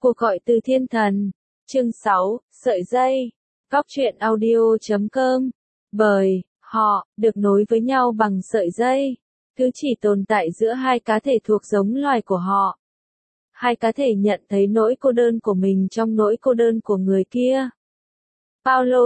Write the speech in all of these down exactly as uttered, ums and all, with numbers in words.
Cuộc gọi từ thiên thần. Chương sáu, sợi dây. Góc truyện audio chấm com. Bởi, họ, được nối với nhau bằng sợi dây. Thứ chỉ tồn tại giữa hai cá thể thuộc giống loài của họ. Hai cá thể nhận thấy nỗi cô đơn của mình trong nỗi cô đơn của người kia. Paulo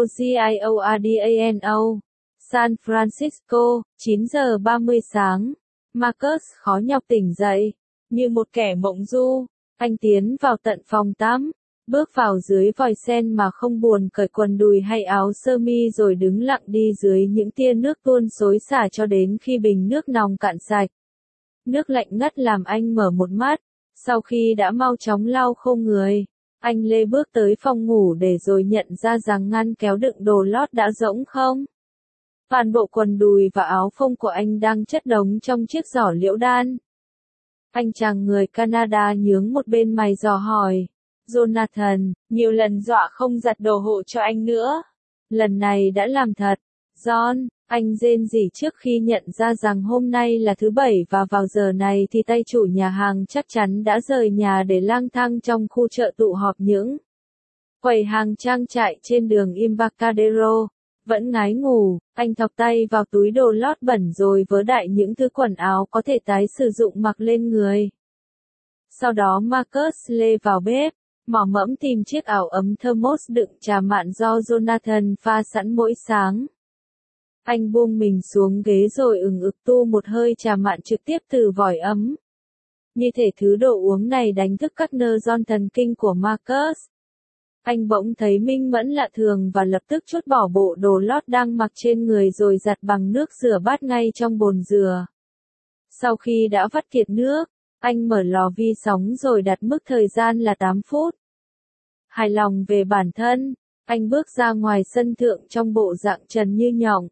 Giordano, San Francisco, chín giờ ba mươi sáng. Marcus khó nhọc tỉnh dậy, như một kẻ mộng du. Anh tiến vào tận phòng tắm, bước vào dưới vòi sen mà không buồn cởi quần đùi hay áo sơ mi rồi đứng lặng đi dưới những tia nước tuôn xối xả cho đến khi bình nước nòng cạn sạch. Nước lạnh ngắt làm anh mở một mắt, sau khi đã mau chóng lau khô người, anh lê bước tới phòng ngủ để rồi nhận ra rằng ngăn kéo đựng đồ lót đã rỗng không. Toàn bộ quần đùi và áo phông của anh đang chất đống trong chiếc giỏ liễu đan. Anh chàng người Canada nhướng một bên mày dò hỏi. Jonathan, nhiều lần dọa không giặt đồ hộ cho anh nữa. Lần này đã làm thật. John, anh rên rỉ trước khi nhận ra rằng hôm nay là thứ bảy và vào giờ này thì tay chủ nhà hàng chắc chắn đã rời nhà để lang thang trong khu chợ tụ họp những quầy hàng trang trại trên đường Embarcadero. Vẫn ngái ngủ, anh thọc tay vào túi đồ lót bẩn rồi vớ đại những thứ quần áo có thể tái sử dụng mặc lên người. Sau đó Marcus lê vào bếp, mò mẫm tìm chiếc áo ấm thermos đựng trà mạn do Jonathan pha sẵn mỗi sáng. Anh buông mình xuống ghế rồi ừng ực tu một hơi trà mạn trực tiếp từ vòi ấm. Như thể thứ đồ uống này đánh thức các nơ giòn thần kinh của Marcus. Anh bỗng thấy minh mẫn lạ thường và lập tức trút bỏ bộ đồ lót đang mặc trên người rồi giặt bằng nước rửa bát ngay trong bồn rửa. Sau khi đã vắt kiệt nước, anh mở lò vi sóng rồi đặt mức thời gian là tám phút. Hài lòng về bản thân, anh bước ra ngoài sân thượng trong bộ dạng trần như nhộng.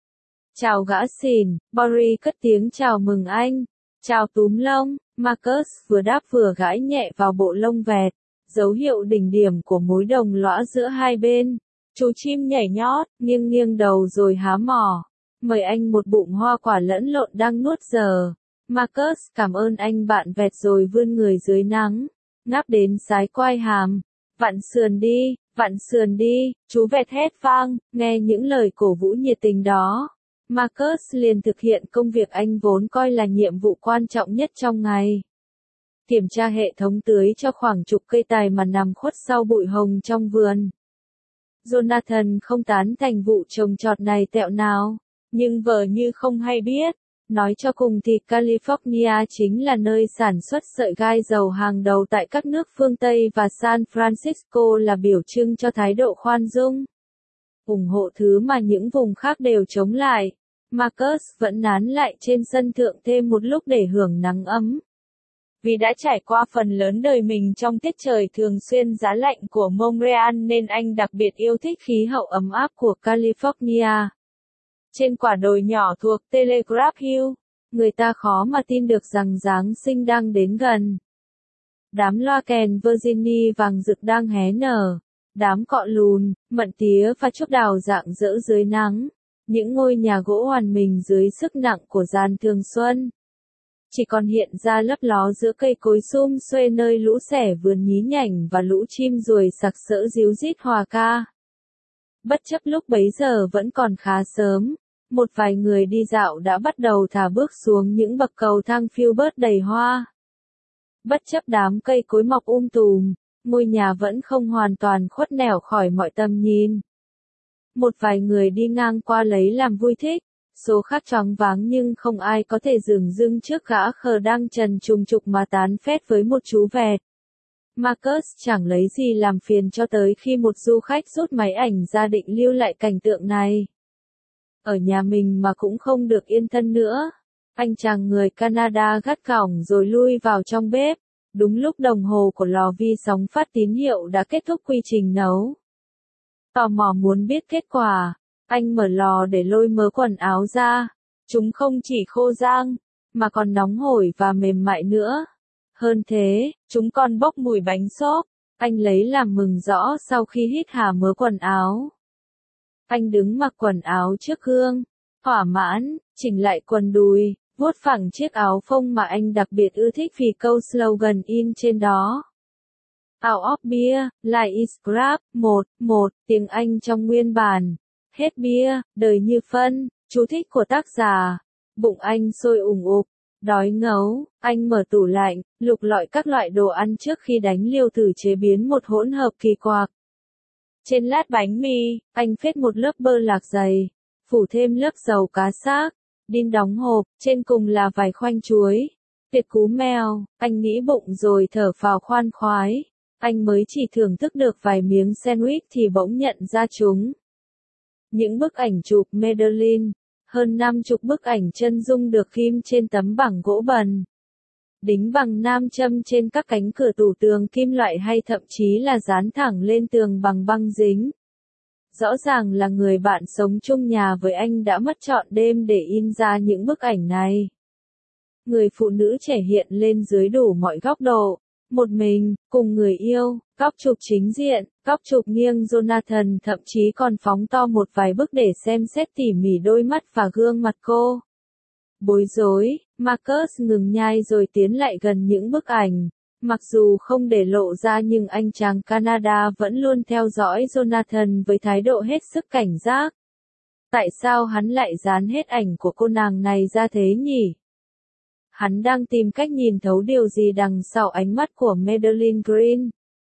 Chào gã xỉn, Boris cất tiếng chào mừng anh. Chào túm lông, Marcus vừa đáp vừa gãi nhẹ vào bộ lông vẹt. Dấu hiệu đỉnh điểm của mối đồng lõa giữa hai bên. Chú chim nhảy nhót, nghiêng nghiêng đầu rồi há mỏ. Mời anh một bụng hoa quả lẫn lộn đang nuốt giờ. Marcus cảm ơn anh bạn vẹt rồi vươn người dưới nắng. Ngáp đến sái quai hàm. Vặn sườn đi, vặn sườn đi, chú vẹt hét vang, nghe những lời cổ vũ nhiệt tình đó. Marcus liền thực hiện công việc anh vốn coi là nhiệm vụ quan trọng nhất trong ngày. Kiểm tra hệ thống tưới cho khoảng chục cây tài mà nằm khuất sau bụi hồng trong vườn. Jonathan không tán thành vụ trồng trọt này tẹo nào, nhưng vờ như không hay biết. Nói cho cùng thì California chính là nơi sản xuất sợi gai dầu hàng đầu tại các nước phương Tây và San Francisco là biểu trưng cho thái độ khoan dung. ủng hộ thứ mà những vùng khác đều chống lại. Marcus vẫn nán lại trên sân thượng thêm một lúc để hưởng nắng ấm. Vì đã trải qua phần lớn đời mình trong tiết trời thường xuyên giá lạnh của Montreal nên anh đặc biệt yêu thích khí hậu ấm áp của California. Trên quả đồi nhỏ thuộc Telegraph Hill, người ta khó mà tin được rằng Giáng sinh đang đến gần. Đám loa kèn Virginia vàng rực đang hé nở, đám cọ lùn, mận tía và trúc đào rạng rỡ dưới nắng, những ngôi nhà gỗ hoàn mình dưới sức nặng của gian thường xuân. Chỉ còn hiện ra lấp ló giữa cây cối sum xuê nơi lũ sẻ vườn nhí nhảnh và lũ chim ruồi sặc sỡ ríu rít hòa ca. Bất chấp lúc bấy giờ vẫn còn khá sớm, một vài người đi dạo đã bắt đầu thả bước xuống những bậc cầu thang phiêu bớt đầy hoa. Bất chấp đám cây cối mọc um tùm, ngôi nhà vẫn không hoàn toàn khuất nẻo khỏi mọi tầm nhìn. Một vài người đi ngang qua lấy làm vui thích. Số khác choáng váng nhưng không ai có thể dửng dưng trước gã khờ đang trần trùng trục mà tán phét với một chú vẹt. Marcus chẳng lấy gì làm phiền cho tới khi một du khách rút máy ảnh ra định lưu lại cảnh tượng này. Ở nhà mình mà cũng không được yên thân nữa. Anh chàng người Canada gắt gỏng rồi lui vào trong bếp. Đúng lúc đồng hồ của lò vi sóng phát tín hiệu đã kết thúc quy trình nấu. Tò mò muốn biết kết quả. Anh mở lò để lôi mớ quần áo ra. Chúng không chỉ khô rang, mà còn nóng hổi và mềm mại nữa. Hơn thế, chúng còn bốc mùi bánh xốp. Anh lấy làm mừng rõ sau khi hít hà mớ quần áo. Anh đứng mặc quần áo trước gương, thỏa mãn, chỉnh lại quần đùi, vuốt phẳng chiếc áo phông mà anh đặc biệt ưa thích vì câu slogan in trên đó. Out of beer, life is crap. một, một, tiếng Anh trong nguyên bản. Hết bia, đời như phân. Chú thích của tác giả. Bụng anh sôi ủng ục, đói ngấu, anh mở tủ lạnh, lục lọi các loại đồ ăn trước khi đánh liều thử chế biến một hỗn hợp kỳ quặc. Trên lát bánh mì, anh phết một lớp bơ lạc dày, phủ thêm lớp dầu cá xác, đin đóng hộp, trên cùng là vài khoanh chuối. Tuyệt cú mèo, anh nghĩ bụng rồi thở phào khoan khoái. Anh mới chỉ thưởng thức được vài miếng sandwich thì bỗng nhận ra chúng. Những bức ảnh chụp Madeline, hơn năm chục bức ảnh chân dung được ghim trên tấm bảng gỗ bần. Đính bằng nam châm trên các cánh cửa tủ tường kim loại hay thậm chí là dán thẳng lên tường bằng băng dính. Rõ ràng là người bạn sống chung nhà với anh đã mất trọn đêm để in ra những bức ảnh này. Người phụ nữ trẻ hiện lên dưới đủ mọi góc độ. Một mình, cùng người yêu, góc chụp chính diện, góc chụp nghiêng Jonathan thậm chí còn phóng to một vài bức để xem xét tỉ mỉ đôi mắt và gương mặt cô. Bối rối, Marcus ngừng nhai rồi tiến lại gần những bức ảnh. Mặc dù không để lộ ra nhưng anh chàng Canada vẫn luôn theo dõi Jonathan với thái độ hết sức cảnh giác. Tại sao hắn lại dán hết ảnh của cô nàng này ra thế nhỉ? Hắn đang tìm cách nhìn thấu điều gì đằng sau ánh mắt của Madeline Green.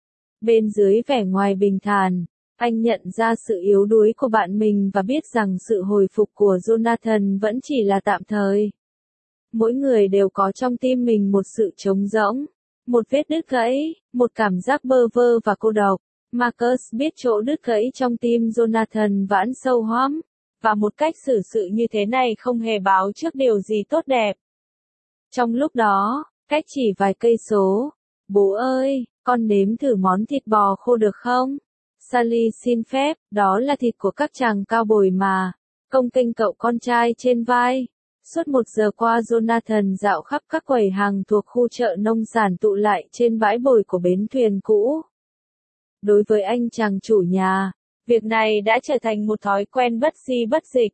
Bên dưới vẻ ngoài bình thản, anh nhận ra sự yếu đuối của bạn mình và biết rằng sự hồi phục của Jonathan vẫn chỉ là tạm thời. Mỗi người đều có trong tim mình một sự trống rỗng, một vết đứt gãy, một cảm giác bơ vơ và cô độc. Marcus biết chỗ đứt gãy trong tim Jonathan vãn sâu hoắm, và một cách xử sự như thế này không hề báo trước điều gì tốt đẹp. Trong lúc đó, cách chỉ vài cây số, bố ơi, con nếm thử món thịt bò khô được không? Sally xin phép, đó là thịt của các chàng cao bồi mà. Công kênh cậu con trai trên vai. Suốt một giờ qua Jonathan dạo khắp các quầy hàng thuộc khu chợ nông sản tụ lại trên bãi bồi của bến thuyền cũ. Đối với anh chàng chủ nhà, việc này đã trở thành một thói quen bất di bất dịch.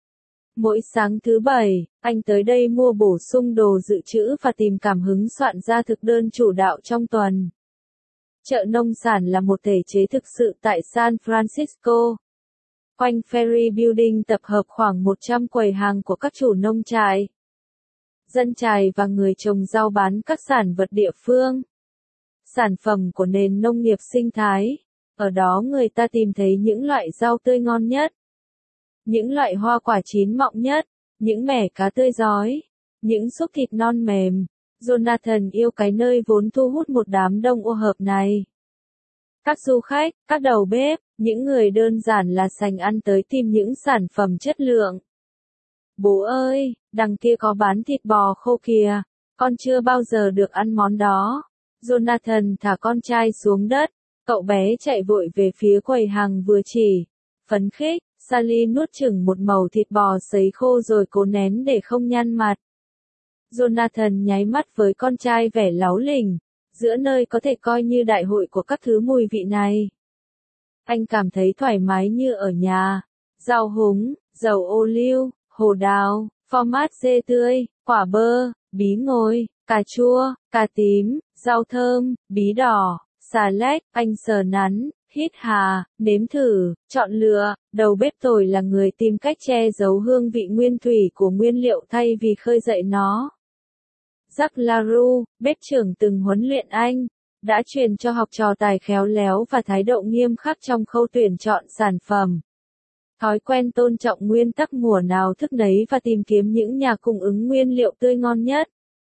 Mỗi sáng thứ bảy, anh tới đây mua bổ sung đồ dự trữ và tìm cảm hứng soạn ra thực đơn chủ đạo trong tuần. Chợ nông sản là một thể chế thực sự tại San Francisco. Quanh Ferry Building tập hợp khoảng một trăm quầy hàng của các chủ nông trại, dân trại và người trồng rau bán các sản vật địa phương. Sản phẩm của nền nông nghiệp sinh thái. Ở đó người ta tìm thấy những loại rau tươi ngon nhất, những loại hoa quả chín mọng nhất, những mẻ cá tươi rói, những xúc thịt non mềm. Jonathan yêu cái nơi vốn thu hút một đám đông ô hợp này. Các du khách, các đầu bếp, những người đơn giản là sành ăn tới tìm những sản phẩm chất lượng. Bố ơi, đằng kia có bán thịt bò khô kìa, con chưa bao giờ được ăn món đó. Jonathan thả con trai xuống đất, cậu bé chạy vội về phía quầy hàng vừa chỉ. Phấn khích, Sally nuốt chửng một mẩu thịt bò sấy khô rồi cố nén để không nhăn mặt. Jonathan nháy mắt với con trai vẻ láu lỉnh, giữa nơi có thể coi như đại hội của các thứ mùi vị này. Anh cảm thấy thoải mái như ở nhà. Rau húng, dầu ô liu, hồ đào, phô mát dê tươi, quả bơ, bí ngồi, cà chua, cà tím, rau thơm, bí đỏ, xà lách. Anh sờ nắn, hít hà, nếm thử, chọn lựa. Đầu bếp tồi là người tìm cách che giấu hương vị nguyên thủy của nguyên liệu thay vì khơi dậy nó. Jacques Laroux, bếp trưởng từng huấn luyện anh, đã truyền cho học trò tài khéo léo và thái độ nghiêm khắc trong khâu tuyển chọn sản phẩm. Thói quen tôn trọng nguyên tắc mùa nào thức nấy và tìm kiếm những nhà cung ứng nguyên liệu tươi ngon nhất.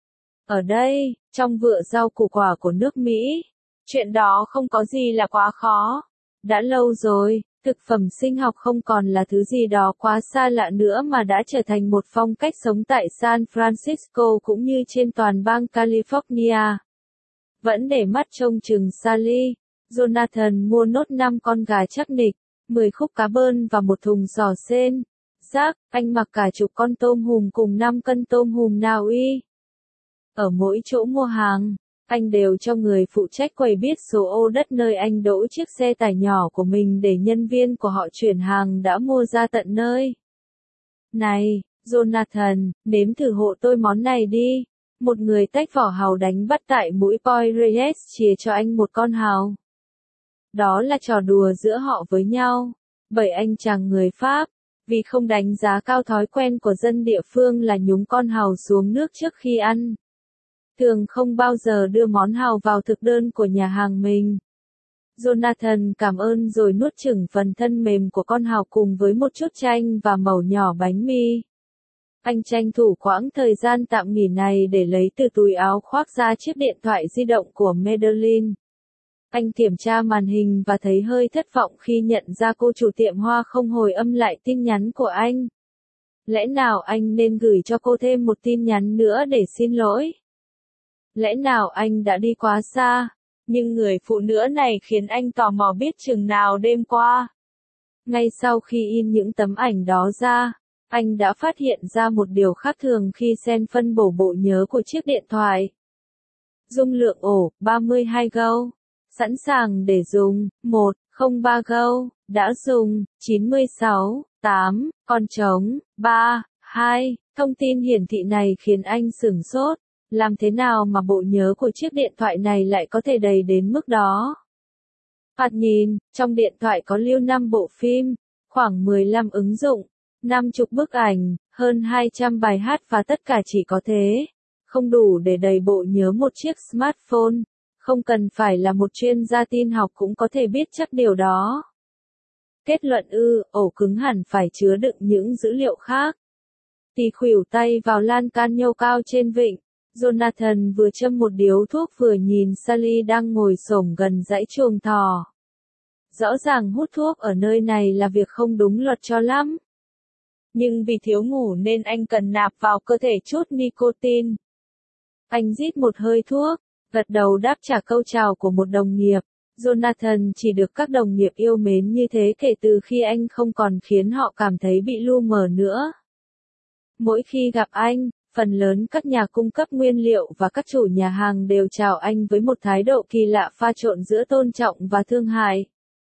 Ở đây, trong vựa rau củ quả của nước Mỹ, chuyện đó không có gì là quá khó. Đã lâu rồi, thực phẩm sinh học không còn là thứ gì đó quá xa lạ nữa mà đã trở thành một phong cách sống tại San Francisco cũng như trên toàn bang California. Vẫn để mắt trông chừng Sally, Jonathan mua nốt năm con gà chắc nịch, mười khúc cá bơn và một thùng giò sên. Jack, anh mặc cả chục con tôm hùm cùng năm cân tôm hùm Na Uy. Ở mỗi chỗ mua hàng, anh đều cho người phụ trách quầy biết số ô đất nơi anh đỗ chiếc xe tải nhỏ của mình để nhân viên của họ chuyển hàng đã mua ra tận nơi. Này, Jonathan, nếm thử hộ tôi món này đi. Một người tách vỏ hàu đánh bắt tại mũi Poi Reyes chìa cho anh một con hàu. Đó là trò đùa giữa họ với nhau. Bởi anh chàng người Pháp, vì không đánh giá cao thói quen của dân địa phương là nhúng con hàu xuống nước trước khi ăn. Thường không bao giờ đưa món hàu vào thực đơn của nhà hàng mình. Jonathan cảm ơn rồi nuốt chửng phần thân mềm của con hàu cùng với một chút chanh và mẩu nhỏ bánh mì. Anh tranh thủ quãng thời gian tạm nghỉ này để lấy từ túi áo khoác ra chiếc điện thoại di động của Madeline. Anh kiểm tra màn hình và thấy hơi thất vọng khi nhận ra cô chủ tiệm hoa không hồi âm lại tin nhắn của anh. Lẽ nào anh nên gửi cho cô thêm một tin nhắn nữa để xin lỗi? Lẽ nào anh đã đi quá xa? Nhưng người phụ nữ này khiến anh tò mò biết chừng nào đêm qua. Ngay sau khi in những tấm ảnh đó ra, anh đã phát hiện ra một điều khác thường khi xem phân bổ bộ nhớ của chiếc điện thoại. Dung lượng ổ, ba mươi hai gi ga bai, sẵn sàng để dùng, một không ba gi ga bai, đã dùng, chín mươi sáu, tám, còn trống, ba, hai, thông tin hiển thị này khiến anh sửng sốt. Làm thế nào mà bộ nhớ của chiếc điện thoại này lại có thể đầy đến mức đó? Thoạt nhìn, trong điện thoại có lưu năm bộ phim, khoảng mười lăm ứng dụng, năm mươi bức ảnh, hơn hai trăm bài hát và tất cả chỉ có thế. Không đủ để đầy bộ nhớ một chiếc smartphone. Không cần phải là một chuyên gia tin học cũng có thể biết chắc điều đó. Kết luận ư, ổ cứng hẳn phải chứa đựng những dữ liệu khác. Tì khuỷu tay vào lan can nhô cao trên vịnh. Jonathan vừa châm một điếu thuốc vừa nhìn Sally đang ngồi xổm gần dãy chuồng thỏ. Rõ ràng hút thuốc ở nơi này là việc không đúng luật cho lắm. Nhưng vì thiếu ngủ nên anh cần nạp vào cơ thể chút nicotine. Anh rít một hơi thuốc, gật đầu đáp trả câu chào của một đồng nghiệp. Jonathan chỉ được các đồng nghiệp yêu mến như thế kể từ khi anh không còn khiến họ cảm thấy bị lu mờ nữa. Mỗi khi gặp anh, phần lớn các nhà cung cấp nguyên liệu và các chủ nhà hàng đều chào anh với một thái độ kỳ lạ pha trộn giữa tôn trọng và thương hại.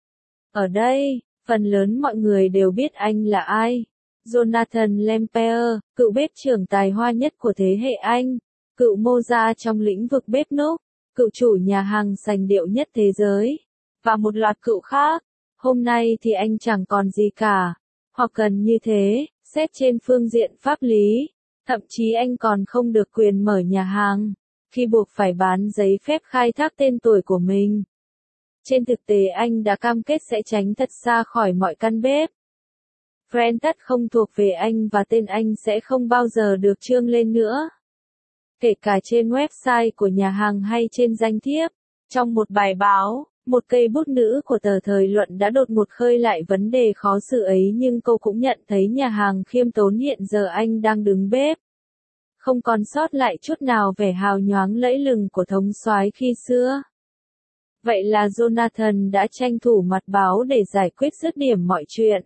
Ở đây, phần lớn mọi người đều biết anh là ai. Jonathan Lemper, cựu bếp trưởng tài hoa nhất của thế hệ Anh, cựu mô gia trong lĩnh vực bếp núc, cựu chủ nhà hàng sành điệu nhất thế giới, và một loạt cựu khác. Hôm nay thì anh chẳng còn gì cả, hoặc gần như thế, xét trên phương diện pháp lý. Thậm chí anh còn không được quyền mở nhà hàng, khi buộc phải bán giấy phép khai thác tên tuổi của mình. Trên thực tế anh đã cam kết sẽ tránh thật xa khỏi mọi căn bếp. Brand không thuộc về anh và tên anh sẽ không bao giờ được trương lên nữa. Kể cả trên website của nhà hàng hay trên danh thiếp. Trong một bài báo, một cây bút nữ của tờ Thời Luận đã đột ngột khơi lại vấn đề khó xử ấy, nhưng cô cũng nhận thấy nhà hàng khiêm tốn hiện giờ anh đang đứng bếp. Không còn sót lại chút nào vẻ hào nhoáng lẫy lừng của thống soái khi xưa. Vậy là Jonathan đã tranh thủ mặt báo để giải quyết dứt điểm mọi chuyện.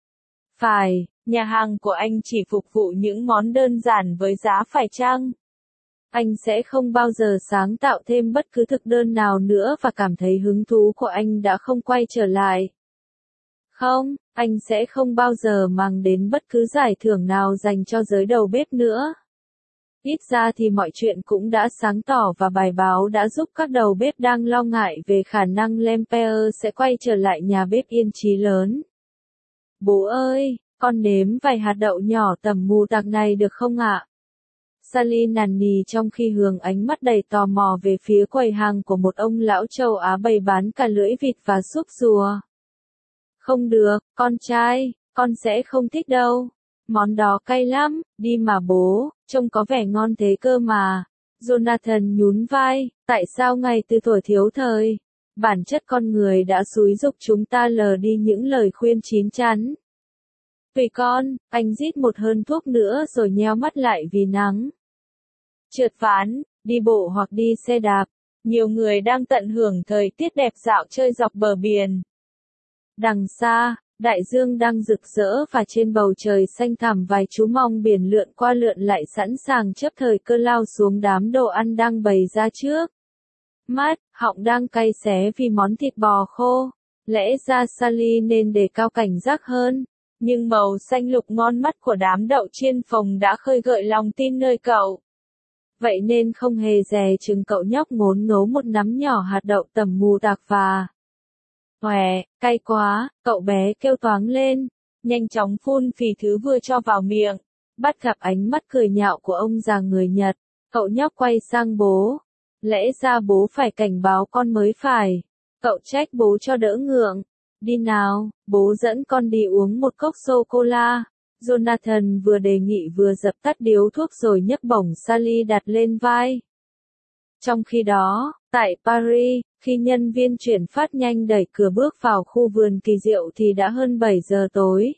Phải, nhà hàng của anh chỉ phục vụ những món đơn giản với giá phải chăng. Anh sẽ không bao giờ sáng tạo thêm bất cứ thực đơn nào nữa và cảm thấy hứng thú của anh đã không quay trở lại. Không, anh sẽ không bao giờ mang đến bất cứ giải thưởng nào dành cho giới đầu bếp nữa. Ít ra thì mọi chuyện cũng đã sáng tỏ và bài báo đã giúp các đầu bếp đang lo ngại về khả năng Lemper sẽ quay trở lại nhà bếp yên chí lớn. Bố ơi, con nếm vài hạt đậu nhỏ tầm mù tạc này được không ạ? Sally nằn nì trong khi hướng ánh mắt đầy tò mò về phía quầy hàng của một ông lão châu Á bày bán cả lưỡi vịt và súp rùa. Không được, con trai, con sẽ không thích đâu. Món đó cay lắm, đi mà bố, trông có vẻ ngon thế cơ mà. Jonathan nhún vai, tại sao ngay từ tuổi thiếu thời, bản chất con người đã xúi giục chúng ta lờ đi những lời khuyên chín chắn. Tùy con, anh rít một hơi thuốc nữa rồi nheo mắt lại vì nắng. Trượt ván, đi bộ hoặc đi xe đạp, nhiều người đang tận hưởng thời tiết đẹp dạo chơi dọc bờ biển. Đằng xa, đại dương đang rực rỡ và trên bầu trời xanh thẳm vài chú mong biển lượn qua lượn lại sẵn sàng chấp thời cơ lao xuống đám đồ ăn đang bày ra trước. Mắt, họng đang cay xé vì món thịt bò khô. Lẽ ra Sally nên đề cao cảnh giác hơn, nhưng màu xanh lục ngon mắt của đám đậu chiên phồng đã khơi gợi lòng tin nơi cậu. vậy nên không hề dè chừng cậu nhóc ngốn ngấu một nắm nhỏ hạt đậu tẩm mù tạc và. Hòe, cay quá, cậu bé kêu toáng lên, nhanh chóng phun phì thứ vừa cho vào miệng. Bắt gặp ánh mắt cười nhạo của ông già người Nhật, cậu nhóc quay sang bố. Lẽ ra bố phải cảnh báo con mới phải. Cậu trách bố cho đỡ ngượng. Đi nào, bố dẫn con đi uống một cốc sô-cô-la. Jonathan vừa đề nghị vừa dập tắt điếu thuốc rồi nhấc bổng Sally đặt lên vai. Trong khi đó, tại Paris, khi nhân viên chuyển phát nhanh đẩy cửa bước vào khu vườn kỳ diệu thì đã hơn bảy giờ tối.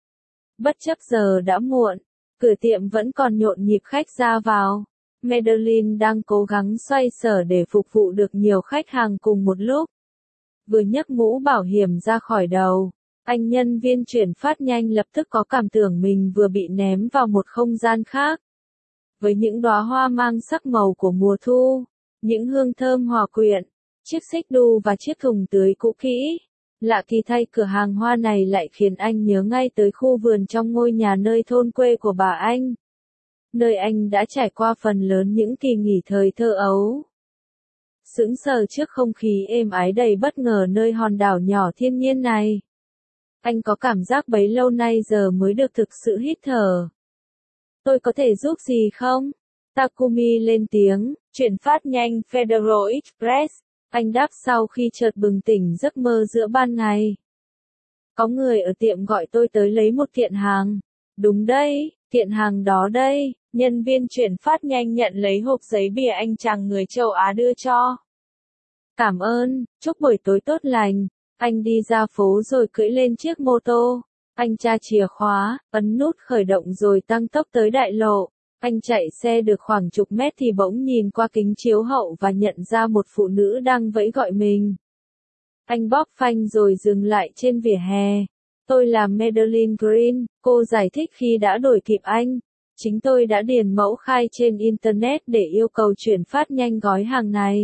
Bất chấp giờ đã muộn, cửa tiệm vẫn còn nhộn nhịp khách ra vào. Madeline đang cố gắng xoay sở để phục vụ được nhiều khách hàng cùng một lúc. Vừa nhấc mũ bảo hiểm ra khỏi đầu, anh nhân viên chuyển phát nhanh lập tức có cảm tưởng mình vừa bị ném vào một không gian khác. Với những đóa hoa mang sắc màu của mùa thu, những hương thơm hòa quyện, chiếc xích đu và chiếc thùng tưới cũ kỹ. Lạ kỳ thay cửa hàng hoa này lại khiến anh nhớ ngay tới khu vườn trong ngôi nhà nơi thôn quê của bà anh. Nơi anh đã trải qua phần lớn những kỳ nghỉ thời thơ ấu. Sững sờ trước không khí êm ái đầy bất ngờ nơi hòn đảo nhỏ thiên nhiên này. Anh có cảm giác bấy lâu nay giờ mới được thực sự hít thở. Tôi có thể giúp gì không? Takumi lên tiếng, chuyển phát nhanh Federal Express. Anh đáp sau khi chợt bừng tỉnh giấc mơ giữa ban ngày. Có người ở tiệm gọi tôi tới lấy một kiện hàng. Đúng đây, kiện hàng đó đây. Nhân viên chuyển phát nhanh nhận lấy hộp giấy bìa anh chàng người châu Á đưa cho. Cảm ơn, chúc buổi tối tốt lành. Anh đi ra phố rồi cưỡi lên chiếc mô tô. Anh tra chìa khóa, ấn nút khởi động rồi tăng tốc tới đại lộ. Anh chạy xe được khoảng chục mét thì bỗng nhìn qua kính chiếu hậu và nhận ra một phụ nữ đang vẫy gọi mình. Anh bóp phanh rồi dừng lại trên vỉa hè. Tôi là Madeline Green, cô giải thích khi đã đuổi kịp anh. Chính tôi đã điền mẫu khai trên Internet để yêu cầu chuyển phát nhanh gói hàng này.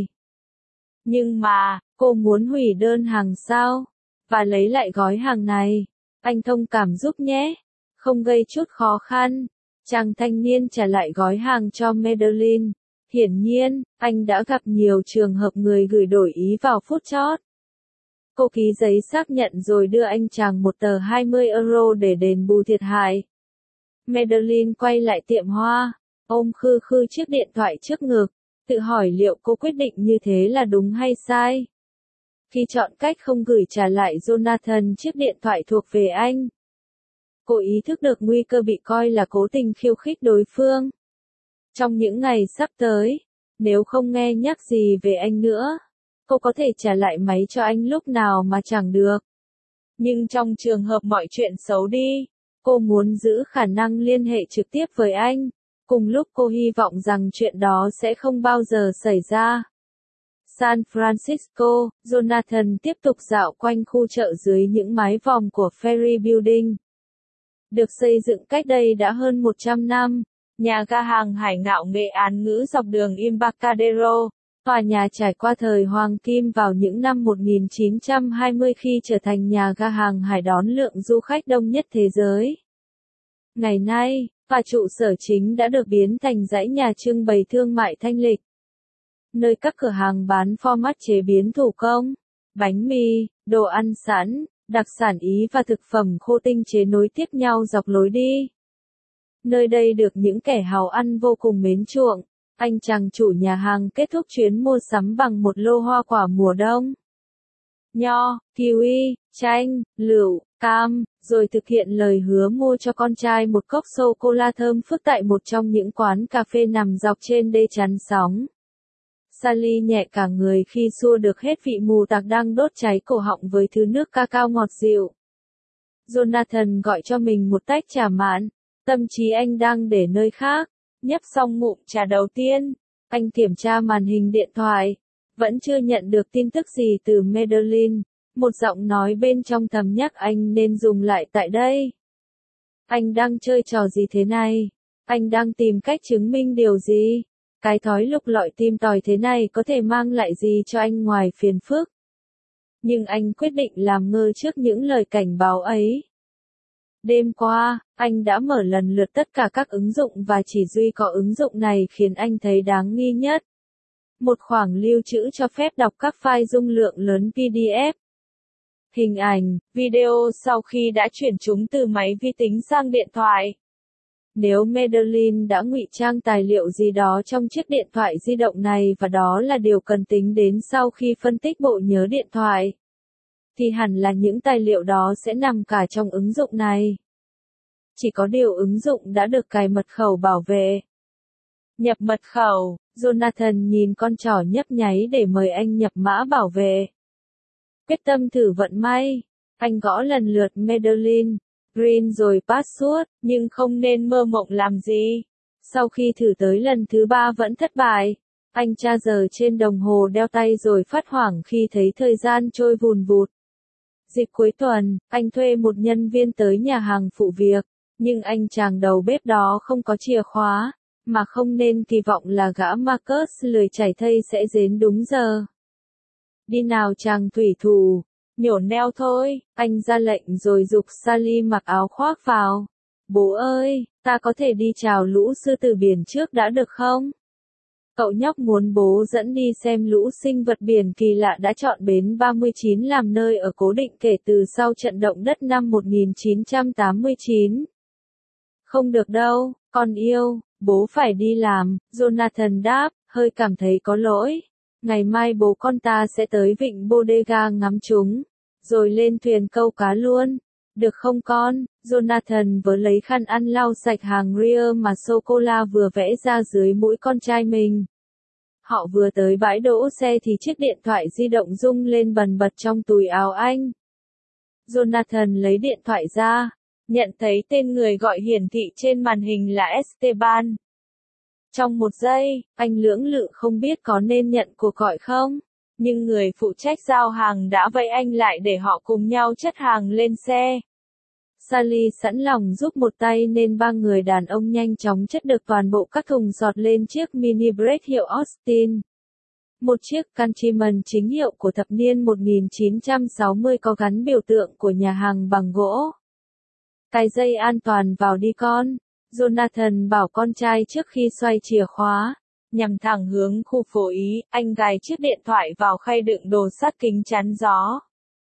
Nhưng mà, cô muốn hủy đơn hàng sao? Và lấy lại gói hàng này. Anh thông cảm giúp nhé. Không gây chút khó khăn. Chàng thanh niên trả lại gói hàng cho Madeline. Hiển nhiên, anh đã gặp nhiều trường hợp người gửi đổi ý vào phút chót. Cô ký giấy xác nhận rồi đưa anh chàng một tờ hai mươi euro để đền bù thiệt hại. Madeline quay lại tiệm hoa, ôm khư khư chiếc điện thoại trước ngực, tự hỏi liệu cô quyết định như thế là đúng hay sai. Khi chọn cách không gửi trả lại Jonathan chiếc điện thoại thuộc về anh, cô ý thức được nguy cơ bị coi là cố tình khiêu khích đối phương. Trong những ngày sắp tới, nếu không nghe nhắc gì về anh nữa, cô có thể trả lại máy cho anh lúc nào mà chẳng được. Nhưng trong trường hợp mọi chuyện xấu đi, cô muốn giữ khả năng liên hệ trực tiếp với anh. Cùng lúc cô hy vọng rằng chuyện đó sẽ không bao giờ xảy ra. San Francisco, Jonathan tiếp tục dạo quanh khu chợ dưới những mái vòm của Ferry Building. Được xây dựng cách đây đã hơn một trăm năm, nhà ga hàng hải ngạo nghệ án ngữ dọc đường Embarcadero, tòa nhà trải qua thời hoàng kim vào những năm một nghìn chín trăm hai mươi khi trở thành nhà ga hàng hải đón lượng du khách đông nhất thế giới. Ngày nay, và trụ sở chính đã được biến thành dãy nhà trưng bày thương mại thanh lịch, nơi các cửa hàng bán format chế biến thủ công, bánh mì, đồ ăn sẵn, đặc sản Ý và thực phẩm khô tinh chế nối tiếp nhau dọc lối đi. Nơi đây được những kẻ háo ăn vô cùng mến chuộng. Anh chàng chủ nhà hàng kết thúc chuyến mua sắm bằng một lô hoa quả mùa đông. Nho, kiwi, chanh, lựu, cam, rồi thực hiện lời hứa mua cho con trai một cốc sô-cô-la thơm phức tại một trong những quán cà phê nằm dọc trên đê chắn sóng. Sally nhẹ cả người khi xua được hết vị mù tạc đang đốt cháy cổ họng với thứ nước cacao ngọt dịu. Jonathan gọi cho mình một tách trà mạn, tâm trí anh đang để nơi khác. Nhấp xong ngụm trà đầu tiên, anh kiểm tra màn hình điện thoại, vẫn chưa nhận được tin tức gì từ Madeline. Một giọng nói bên trong thầm nhắc anh nên dùng lại tại đây. Anh đang chơi trò gì thế này? Anh đang tìm cách chứng minh điều gì? Cái thói lục lọi tìm tòi thế này có thể mang lại gì cho anh ngoài phiền phức? Nhưng anh quyết định làm ngơ trước những lời cảnh báo ấy. Đêm qua, anh đã mở lần lượt tất cả các ứng dụng và chỉ duy có ứng dụng này khiến anh thấy đáng nghi nhất. Một khoảng lưu trữ cho phép đọc các file dung lượng lớn pê đê ép. Hình ảnh, video sau khi đã chuyển chúng từ máy vi tính sang điện thoại. Nếu Madeline đã ngụy trang tài liệu gì đó trong chiếc điện thoại di động này và đó là điều cần tính đến sau khi phân tích bộ nhớ điện thoại, thì hẳn là những tài liệu đó sẽ nằm cả trong ứng dụng này. Chỉ có điều ứng dụng đã được cài mật khẩu bảo vệ. Nhập mật khẩu, Jonathan nhìn con trỏ nhấp nháy để mời anh nhập mã bảo vệ. Quyết tâm thử vận may, anh gõ lần lượt Madeline, Green rồi password, nhưng không nên mơ mộng làm gì. Sau khi thử tới lần thứ ba vẫn thất bại, anh tra giờ trên đồng hồ đeo tay rồi phát hoảng khi thấy thời gian trôi vùn vụt. Dịp cuối tuần, anh thuê một nhân viên tới nhà hàng phụ việc, nhưng anh chàng đầu bếp đó không có chìa khóa, mà không nên kỳ vọng là gã Marcus lười chảy thây sẽ đến đúng giờ. Đi nào chàng thủy thủ, nhổ neo thôi, anh ra lệnh rồi giục Sally mặc áo khoác vào. Bố ơi, ta có thể đi chào lũ sư tử biển trước đã được không? Cậu nhóc muốn bố dẫn đi xem lũ sinh vật biển kỳ lạ đã chọn bến ba mươi chín làm nơi ở cố định kể từ sau trận động đất năm một nghìn chín trăm tám mươi chín. Không được đâu, con yêu, bố phải đi làm, Jonathan đáp, hơi cảm thấy có lỗi. Ngày mai bố con ta sẽ tới vịnh Bodega ngắm chúng, rồi lên thuyền câu cá luôn. Được không con? Jonathan vừa lấy khăn ăn lau sạch hàng Rear mà sô-cô-la vừa vẽ ra dưới mũi con trai mình. Họ vừa tới bãi đỗ xe thì chiếc điện thoại di động rung lên bần bật trong túi áo anh. Jonathan lấy điện thoại ra, nhận thấy tên người gọi hiển thị trên màn hình là Esteban. Trong một giây, anh lưỡng lự không biết có nên nhận cuộc gọi không, nhưng người phụ trách giao hàng đã vẫy anh lại để họ cùng nhau chất hàng lên xe. Sally sẵn lòng giúp một tay nên ba người đàn ông nhanh chóng chất được toàn bộ các thùng giọt lên chiếc mini break hiệu Austin. Một chiếc Countryman chính hiệu của thập niên một nghìn chín trăm sáu mươi có gắn biểu tượng của nhà hàng bằng gỗ. Cài dây an toàn vào đi con, Jonathan bảo con trai trước khi xoay chìa khóa. Nhằm thẳng hướng khu phố Ý, anh gài chiếc điện thoại vào khay đựng đồ sát kính chắn gió.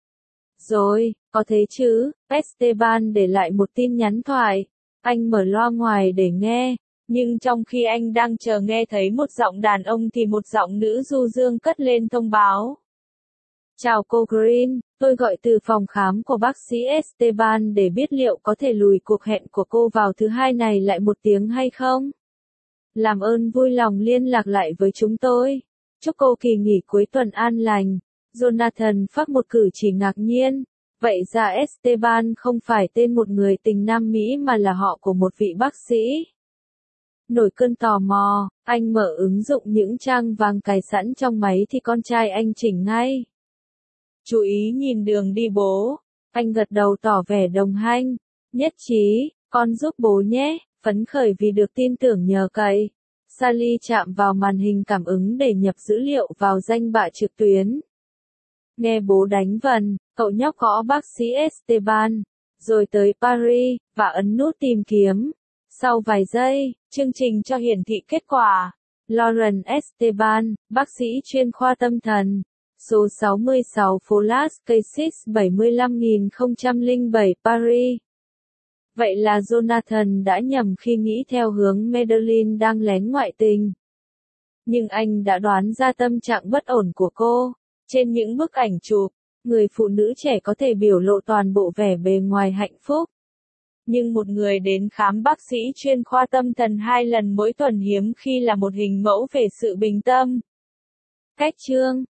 Rồi, có thế chứ, Esteban để lại một tin nhắn thoại. Anh mở loa ngoài để nghe, nhưng trong khi anh đang chờ nghe thấy một giọng đàn ông thì một giọng nữ du dương cất lên thông báo. Chào cô Green, tôi gọi từ phòng khám của bác sĩ Esteban để biết liệu có thể lùi cuộc hẹn của cô vào thứ hai này lại một tiếng hay không. Làm ơn vui lòng liên lạc lại với chúng tôi. Chúc cô kỳ nghỉ cuối tuần an lành. Jonathan phát một cử chỉ ngạc nhiên. Vậy ra Esteban không phải tên một người tình Nam Mỹ mà là họ của một vị bác sĩ. Nổi cơn tò mò, anh mở ứng dụng những trang vàng cài sẵn trong máy thì con trai anh chỉnh ngay. Chú ý nhìn đường đi bố. Anh gật đầu tỏ vẻ đồng hành. Nhất trí, con giúp bố nhé, phấn khởi vì được tin tưởng nhờ cậy. Sally chạm vào màn hình cảm ứng để nhập dữ liệu vào danh bạ trực tuyến. Nghe bố đánh vần, cậu nhóc gõ bác sĩ Esteban, rồi tới Paris, và ấn nút tìm kiếm. Sau vài giây, chương trình cho hiển thị kết quả. Lauren Esteban, bác sĩ chuyên khoa tâm thần. Số sáu mươi sáu phố Las Cases bảy mươi lăm nghìn không trăm lẻ bảy Paris. Vậy là Jonathan đã nhầm khi nghĩ theo hướng Madeline đang lén ngoại tình. Nhưng anh đã đoán ra tâm trạng bất ổn của cô. Trên những bức ảnh chụp, người phụ nữ trẻ có thể biểu lộ toàn bộ vẻ bề ngoài hạnh phúc. Nhưng một người đến khám bác sĩ chuyên khoa tâm thần hai lần mỗi tuần hiếm khi là một hình mẫu về sự bình tâm. Cách chương